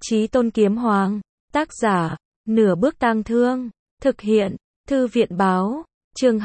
Chí Tôn Kiếm Hoàng. Tác giả, Nửa Bước Tang Thương. Thực hiện, Thư viện báo. Chương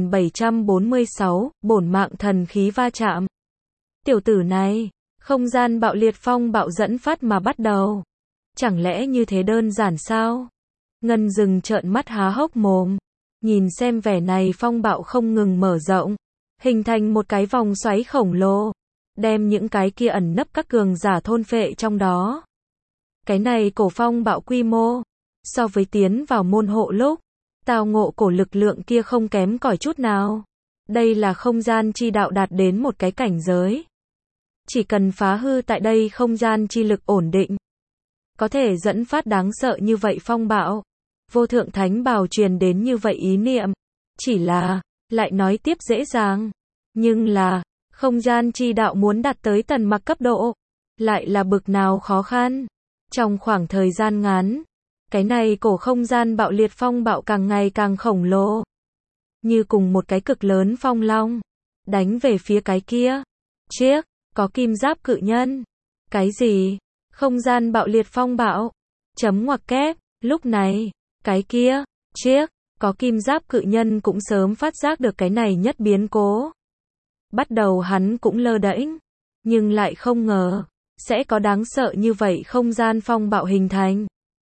2746, bổn mạng thần khí va chạm. Tiểu tử này, không gian bạo liệt phong bạo dẫn phát mà bắt đầu. Chẳng lẽ như thế đơn giản sao? Ngân Dừng trợn mắt há hốc mồm. Nhìn xem vẻ này phong bạo không ngừng mở rộng. Hình thành một cái vòng xoáy khổng lồ. Đem những cái kia ẩn nấp các cường giả thôn phệ trong đó. Cái này cổ phong bạo quy mô. So với tiến vào môn hộ lúc, tao ngộ cổ lực lượng kia không kém cỏi chút nào. Đây là không gian chi đạo đạt đến một cái cảnh giới. Chỉ cần phá hư tại đây không gian chi lực ổn định. Có thể dẫn phát đáng sợ như vậy phong bạo. Vô thượng thánh bào truyền đến như vậy ý niệm. Chỉ là, lại nói tiếp dễ dàng. Nhưng là, không gian chi đạo muốn đạt tới tần mặc cấp độ. Lại là bực nào khó khăn. Trong khoảng thời gian ngắn, cái này cổ không gian bạo liệt phong bạo càng ngày càng khổng lồ. Như cùng một cái cực lớn phong long. Đánh về phía cái kia. Chiếc, có kim giáp cự nhân. Cái gì? Không gian bạo liệt phong bạo. Chấm ngoặc kép, lúc này, cái kia, chiếc, có kim giáp cự nhân cũng sớm phát giác được cái này nhất biến cố. Bắt đầu hắn cũng lơ đễnh, nhưng lại không ngờ, sẽ có đáng sợ như vậy không gian phong bạo hình thành.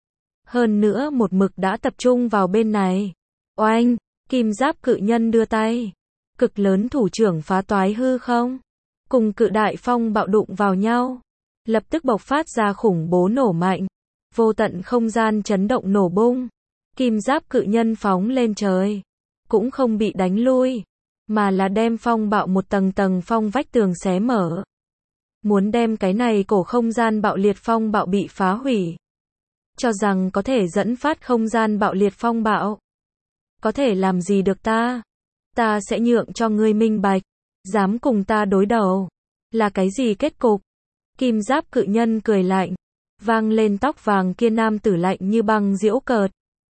Hơn nữa một mực đã tập trung vào bên này. Oanh, kim giáp cự nhân đưa tay. Cực lớn thủ trưởng phá toái hư không. Cùng cự đại phong bạo đụng vào nhau. Lập tức bộc phát ra khủng bố nổ mạnh. Vô tận không gian chấn động nổ bung. Kim giáp cự nhân phóng lên trời. Cũng không bị đánh lui. Mà là đem phong bạo một tầng tầng phong vách tường xé mở. Muốn đem cái này cổ không gian bạo liệt phong bạo bị phá hủy. Cho rằng có thể dẫn phát không gian bạo liệt phong bạo. Có thể làm gì được ta? Ta sẽ nhượng cho ngươi minh bạch. Dám cùng ta đối đầu. Là cái gì kết cục? Kim giáp cự nhân cười lạnh. Vang lên tóc vàng kia nam tử lạnh như băng giễu cợt.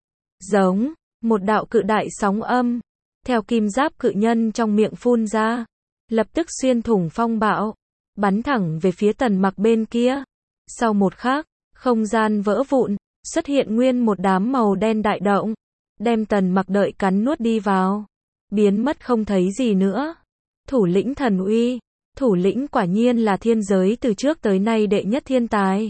Giống, một đạo cự đại sóng âm. Theo kim giáp cự nhân trong miệng phun ra. Lập tức xuyên thủng phong bạo. Bắn thẳng về phía tần mặc bên kia. Sau một khắc, không gian vỡ vụn, xuất hiện nguyên một đám màu đen đại động. Đem tần mặc đợi cắn nuốt đi vào. Biến mất không thấy gì nữa. Thủ lĩnh thần uy. Thủ lĩnh quả nhiên là thiên giới từ trước tới nay đệ nhất thiên tài.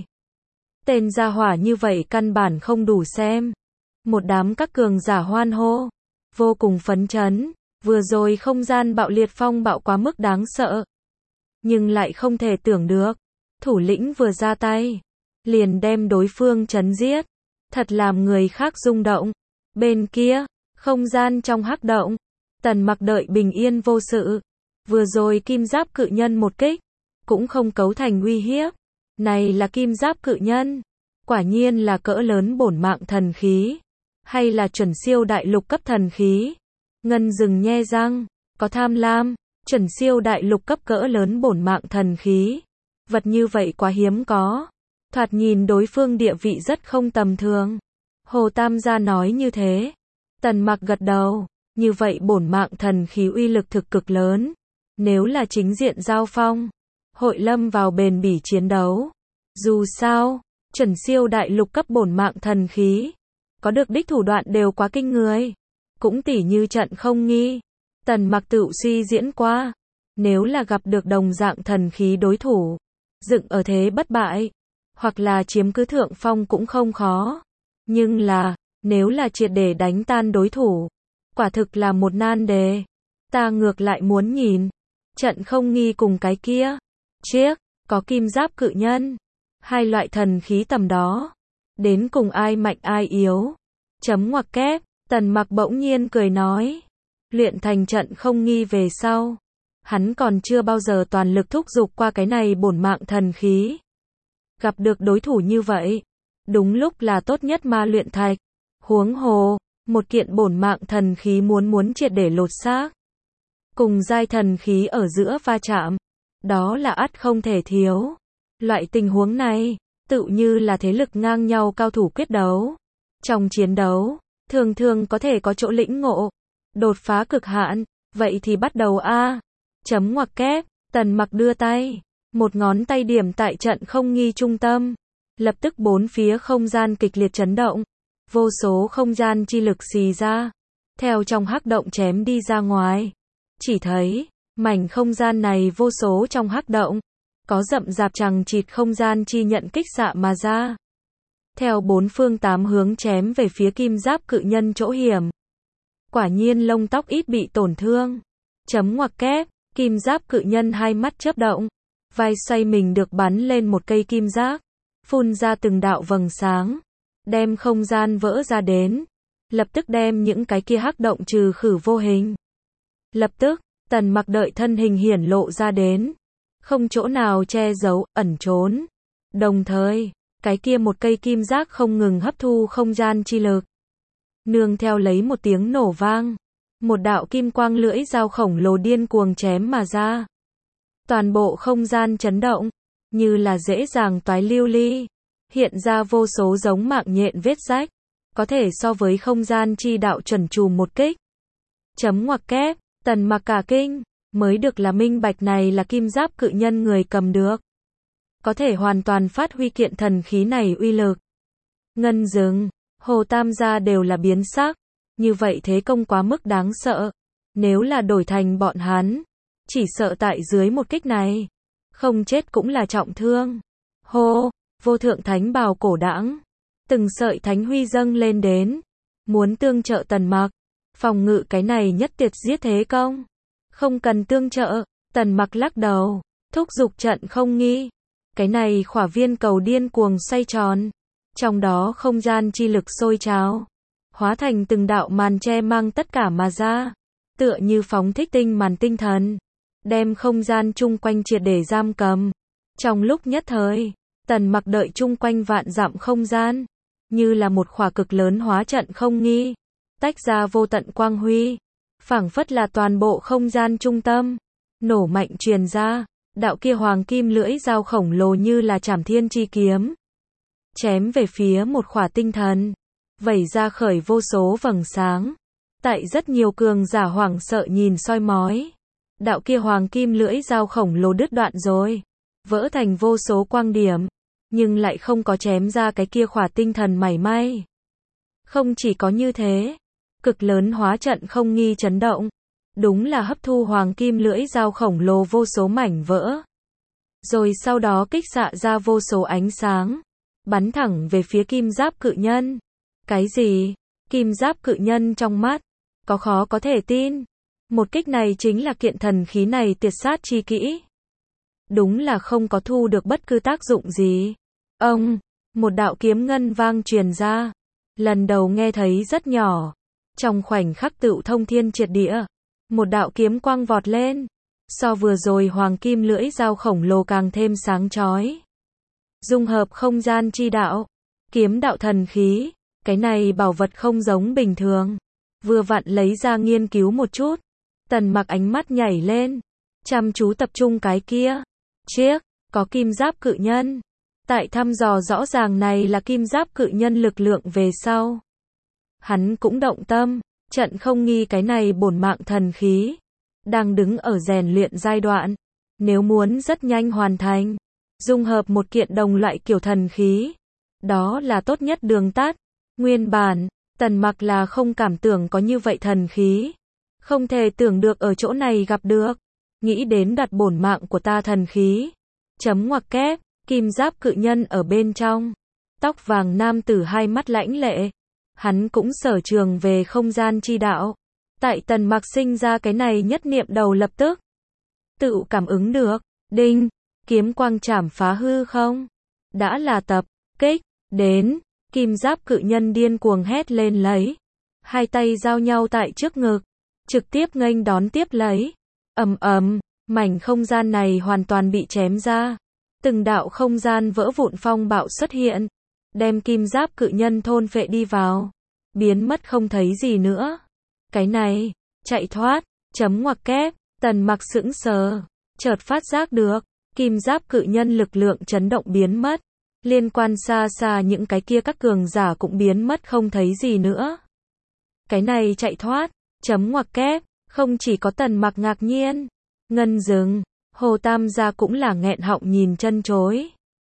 Tên gia hỏa như vậy căn bản không đủ xem. Một đám các cường giả hoan hô. Vô cùng phấn chấn. Vừa rồi không gian bạo liệt phong bạo quá mức đáng sợ. Nhưng lại không thể tưởng được. Thủ lĩnh vừa ra tay. Liền đem đối phương chấn giết. Thật làm người khác rung động. Bên kia, không gian trong hắc động. Tần mặc đợi bình yên vô sự. Vừa rồi kim giáp cự nhân một kích. Cũng không cấu thành uy hiếp. Này là kim giáp cự nhân. Quả nhiên là cỡ lớn bổn mạng thần khí. Hay là chuẩn siêu đại lục cấp thần khí. Ngân Dừng nhe răng. Có tham lam. Chuẩn siêu đại lục cấp cỡ lớn bổn mạng thần khí. Vật như vậy quá hiếm có. Thoạt nhìn đối phương địa vị rất không tầm thường. Hồ Tam gia nói như thế. Tần mặc gật đầu. Như vậy bổn mạng thần khí uy lực thực cực lớn. Nếu là chính diện giao phong. Hội lâm vào bền bỉ chiến đấu. Dù sao, chuẩn siêu đại lục cấp bổn mạng thần khí. Có được đích thủ đoạn đều quá kinh người. Cũng tỉ như trận không nghi. Tần mặc tự suy diễn qua. Nếu là gặp được đồng dạng thần khí đối thủ. Dựng ở thế bất bại. Hoặc là chiếm cứ thượng phong cũng không khó. Nhưng là, nếu là triệt để đánh tan đối thủ. Quả thực là một nan đề. Ta ngược lại muốn nhìn. Trận không nghi cùng cái kia. Chiếc, có kim giáp cự nhân. Hai loại thần khí tầm đó. Đến cùng ai mạnh ai yếu. Chấm ngoặc kép, tần mặc bỗng nhiên cười nói. Luyện thành trận không nghi về sau. Hắn còn chưa bao giờ toàn lực thúc giục qua cái này bổn mạng thần khí. Gặp được đối thủ như vậy. Đúng lúc là tốt nhất ma luyện thạch. Huống hồ, một kiện bổn mạng thần khí muốn triệt để lột xác. Cùng giai thần khí ở giữa va chạm. Đó là ắt không thể thiếu. Loại tình huống này, tự như là thế lực ngang nhau cao thủ quyết đấu. Trong chiến đấu, thường thường có thể có chỗ lĩnh ngộ. Đột phá cực hạn, vậy thì bắt đầu a. Chấm ngoặc kép, tần mặc đưa tay. Một ngón tay điểm tại trận không nghi trung tâm. Lập tức bốn phía không gian kịch liệt chấn động. Vô số không gian chi lực xì ra. Theo trong hắc động chém đi ra ngoài. Chỉ thấy, mảnh không gian này vô số trong hắc động. Có rậm rạp chằng chịt không gian chi nhận kích xạ mà ra. Theo bốn phương tám hướng chém về phía kim giáp cự nhân chỗ hiểm. Quả nhiên lông tóc ít bị tổn thương. Chấm ngoặc kép, kim giáp cự nhân hai mắt chớp động. Vai xoay mình được bắn lên một cây kim giác. Phun ra từng đạo vầng sáng. Đem không gian vỡ ra đến. Lập tức đem những cái kia hắc động trừ khử vô hình. Lập tức, Tần Mặc đợi thân hình hiển lộ ra đến. Không chỗ nào che giấu, ẩn trốn. Đồng thời, cái kia một cây kim giác không ngừng hấp thu không gian chi lực. Nương theo lấy một tiếng nổ vang. Một đạo kim quang lưỡi dao khổng lồ điên cuồng chém mà ra. Toàn bộ không gian chấn động. Như là dễ dàng toái lưu ly. Hiện ra vô số giống mạng nhện vết rách. Có thể so với không gian chi đạo chuẩn chùm một kích. Chấm ngoặc kép, Tần Mặc cả kinh. Mới được là minh bạch này là kim giáp cự nhân người cầm được. Có thể hoàn toàn phát huy kiện thần khí này uy lực. Ngân Dừng, Hồ Tam gia đều là biến sắc. Như vậy thế công quá mức đáng sợ. Nếu là đổi thành bọn hắn. Chỉ sợ tại dưới một kích này. Không chết cũng là trọng thương. Hô, vô thượng thánh bào cổ đãng. Từng sợi thánh huy dâng lên đến. Muốn tương trợ Tần Mặc. Phòng ngự cái này nhất tiệt giết thế công. Không cần tương trợ. Tần Mặc lắc đầu. Thúc giục trận không nghi. Cái này khỏa viên cầu điên cuồng xoay tròn. Trong đó không gian chi lực sôi trào. Hóa thành từng đạo màn che mang tất cả mà ra. Tựa như phóng thích tinh màn tinh thần. Đem không gian chung quanh triệt để giam cầm. Trong lúc nhất thời, Tần Mặc đợi chung quanh vạn dặm không gian. Như là một khỏa cực lớn hóa trận không nghi. Tách ra vô tận quang huy. Phảng phất là toàn bộ không gian trung tâm. Nổ mạnh truyền ra. Đạo kia hoàng kim lưỡi dao khổng lồ như là trảm thiên chi kiếm. Chém về phía một khỏa tinh thần. Vẩy ra khởi vô số vầng sáng. Tại rất nhiều cường giả hoảng sợ nhìn soi mói. Đạo kia hoàng kim lưỡi dao khổng lồ đứt đoạn rồi. Vỡ thành vô số quang điểm. Nhưng lại không có chém ra cái kia khỏa tinh thần mảy may. Không chỉ có như thế. Cực lớn hóa trận không nghi chấn động. Đúng là hấp thu hoàng kim lưỡi dao khổng lồ vô số mảnh vỡ. Rồi sau đó kích xạ ra vô số ánh sáng. Bắn thẳng về phía kim giáp cự nhân. Cái gì? Kim giáp cự nhân trong mắt. Có khó có thể tin. Một kích này chính là kiện thần khí này tuyệt sát chi kỹ. Đúng là không có thu được bất cứ tác dụng gì. Ông, một đạo kiếm ngân vang truyền ra. Lần đầu nghe thấy rất nhỏ. Trong khoảnh khắc tựu thông thiên triệt địa. Một đạo kiếm quang vọt lên. So vừa rồi hoàng kim lưỡi dao khổng lồ càng thêm sáng chói. Dung hợp không gian chi đạo. Kiếm đạo thần khí. Cái này bảo vật không giống bình thường. Vừa vặn lấy ra nghiên cứu một chút. Tần Mặc ánh mắt nhảy lên. Chăm chú tập trung cái kia. Chiếc, có kim giáp cự nhân. Tại thăm dò rõ ràng này là kim giáp cự nhân lực lượng về sau. Hắn cũng động tâm. Trận không nghi cái này bổn mạng thần khí. Đang đứng ở rèn luyện giai đoạn. Nếu muốn rất nhanh hoàn thành. Dung hợp một kiện đồng loại kiểu thần khí. Đó là tốt nhất đường tắt. Nguyên bản, Tần Mặc là không cảm tưởng có như vậy thần khí. Không thể tưởng được ở chỗ này gặp được. Nghĩ đến đặt bổn mạng của ta thần khí. Chấm ngoặc kép, kim giáp cự nhân ở bên trong. Tóc vàng nam tử hai mắt lãnh lệ. Hắn cũng sở trường về không gian chi đạo. Tại Tần Mặc sinh ra cái này nhất niệm đầu lập tức. Tự cảm ứng được. Đinh, kiếm quang chảm phá hư không? Đã là tập, kích, đến. Kim giáp cự nhân điên cuồng hét lên lấy. Hai tay giao nhau tại trước ngực. Trực tiếp nghênh đón tiếp lấy. Ầm ầm, mảnh không gian này hoàn toàn bị chém ra. Từng đạo không gian vỡ vụn phong bạo xuất hiện. Đem kim giáp cự nhân thôn phệ đi vào. Biến mất không thấy gì nữa. Cái này, chạy thoát, chấm ngoặc kép, Tần Mặc sững sờ. Chợt phát giác được, kim giáp cự nhân lực lượng chấn động biến mất. Liên quan xa xa những cái kia các cường giả cũng biến mất không thấy gì nữa. Cái này chạy thoát, chấm ngoặc kép, không chỉ có Tần Mặc ngạc nhiên. Ngân Dừng, Hồ Tam gia cũng là nghẹn họng nhìn chân chối.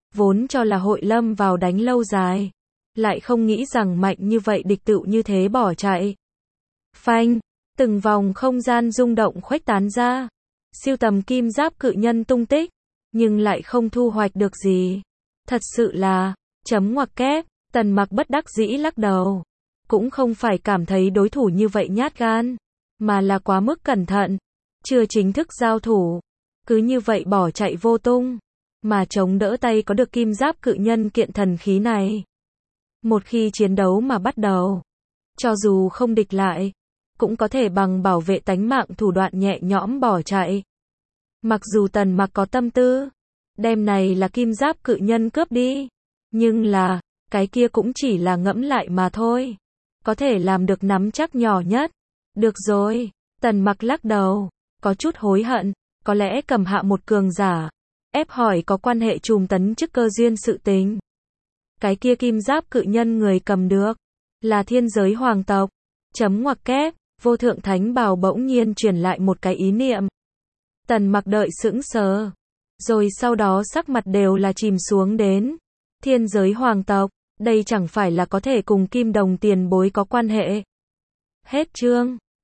vốn cho là hội lâm vào đánh lâu dài. Lại không nghĩ rằng mạnh như vậy địch tựu như thế bỏ chạy. Phanh, từng vòng không gian rung động khuếch tán ra. Siêu tầm kim giáp cự nhân tung tích, nhưng lại không thu hoạch được gì. Thật sự là, chấm ngoặc kép, Tần Mặc bất đắc dĩ lắc đầu. Cũng không phải cảm thấy đối thủ như vậy nhát gan, mà là quá mức cẩn thận. Chưa chính thức giao thủ, cứ như vậy bỏ chạy vô tung. Mà chống đỡ tay có được kim giáp cự nhân kiện thần khí này. Một khi chiến đấu mà bắt đầu, cho dù không địch lại, cũng có thể bằng bảo vệ tánh mạng thủ đoạn nhẹ nhõm bỏ chạy. Mặc dù Tần Mặc có tâm tư, đem này là kim giáp cự nhân cướp đi, nhưng là, cái kia cũng chỉ là ngẫm lại mà thôi. Có thể làm được nắm chắc nhỏ nhất. Được rồi, Tần Mặc lắc đầu, có chút hối hận, có lẽ cầm hạ một cường giả, ép hỏi có quan hệ trùm tấn chức cơ duyên sự tình. Cái kia kim giáp cự nhân người cầm được, là thiên giới hoàng tộc. Chấm ngoặc kép, vô thượng thánh bào bỗng nhiên truyền lại một cái ý niệm. Tần Mặc đợi sững sờ, rồi sau đó sắc mặt đều là chìm xuống đến. Thiên giới hoàng tộc, đây chẳng phải là có thể cùng kim đồng tiền bối có quan hệ. Hết chương.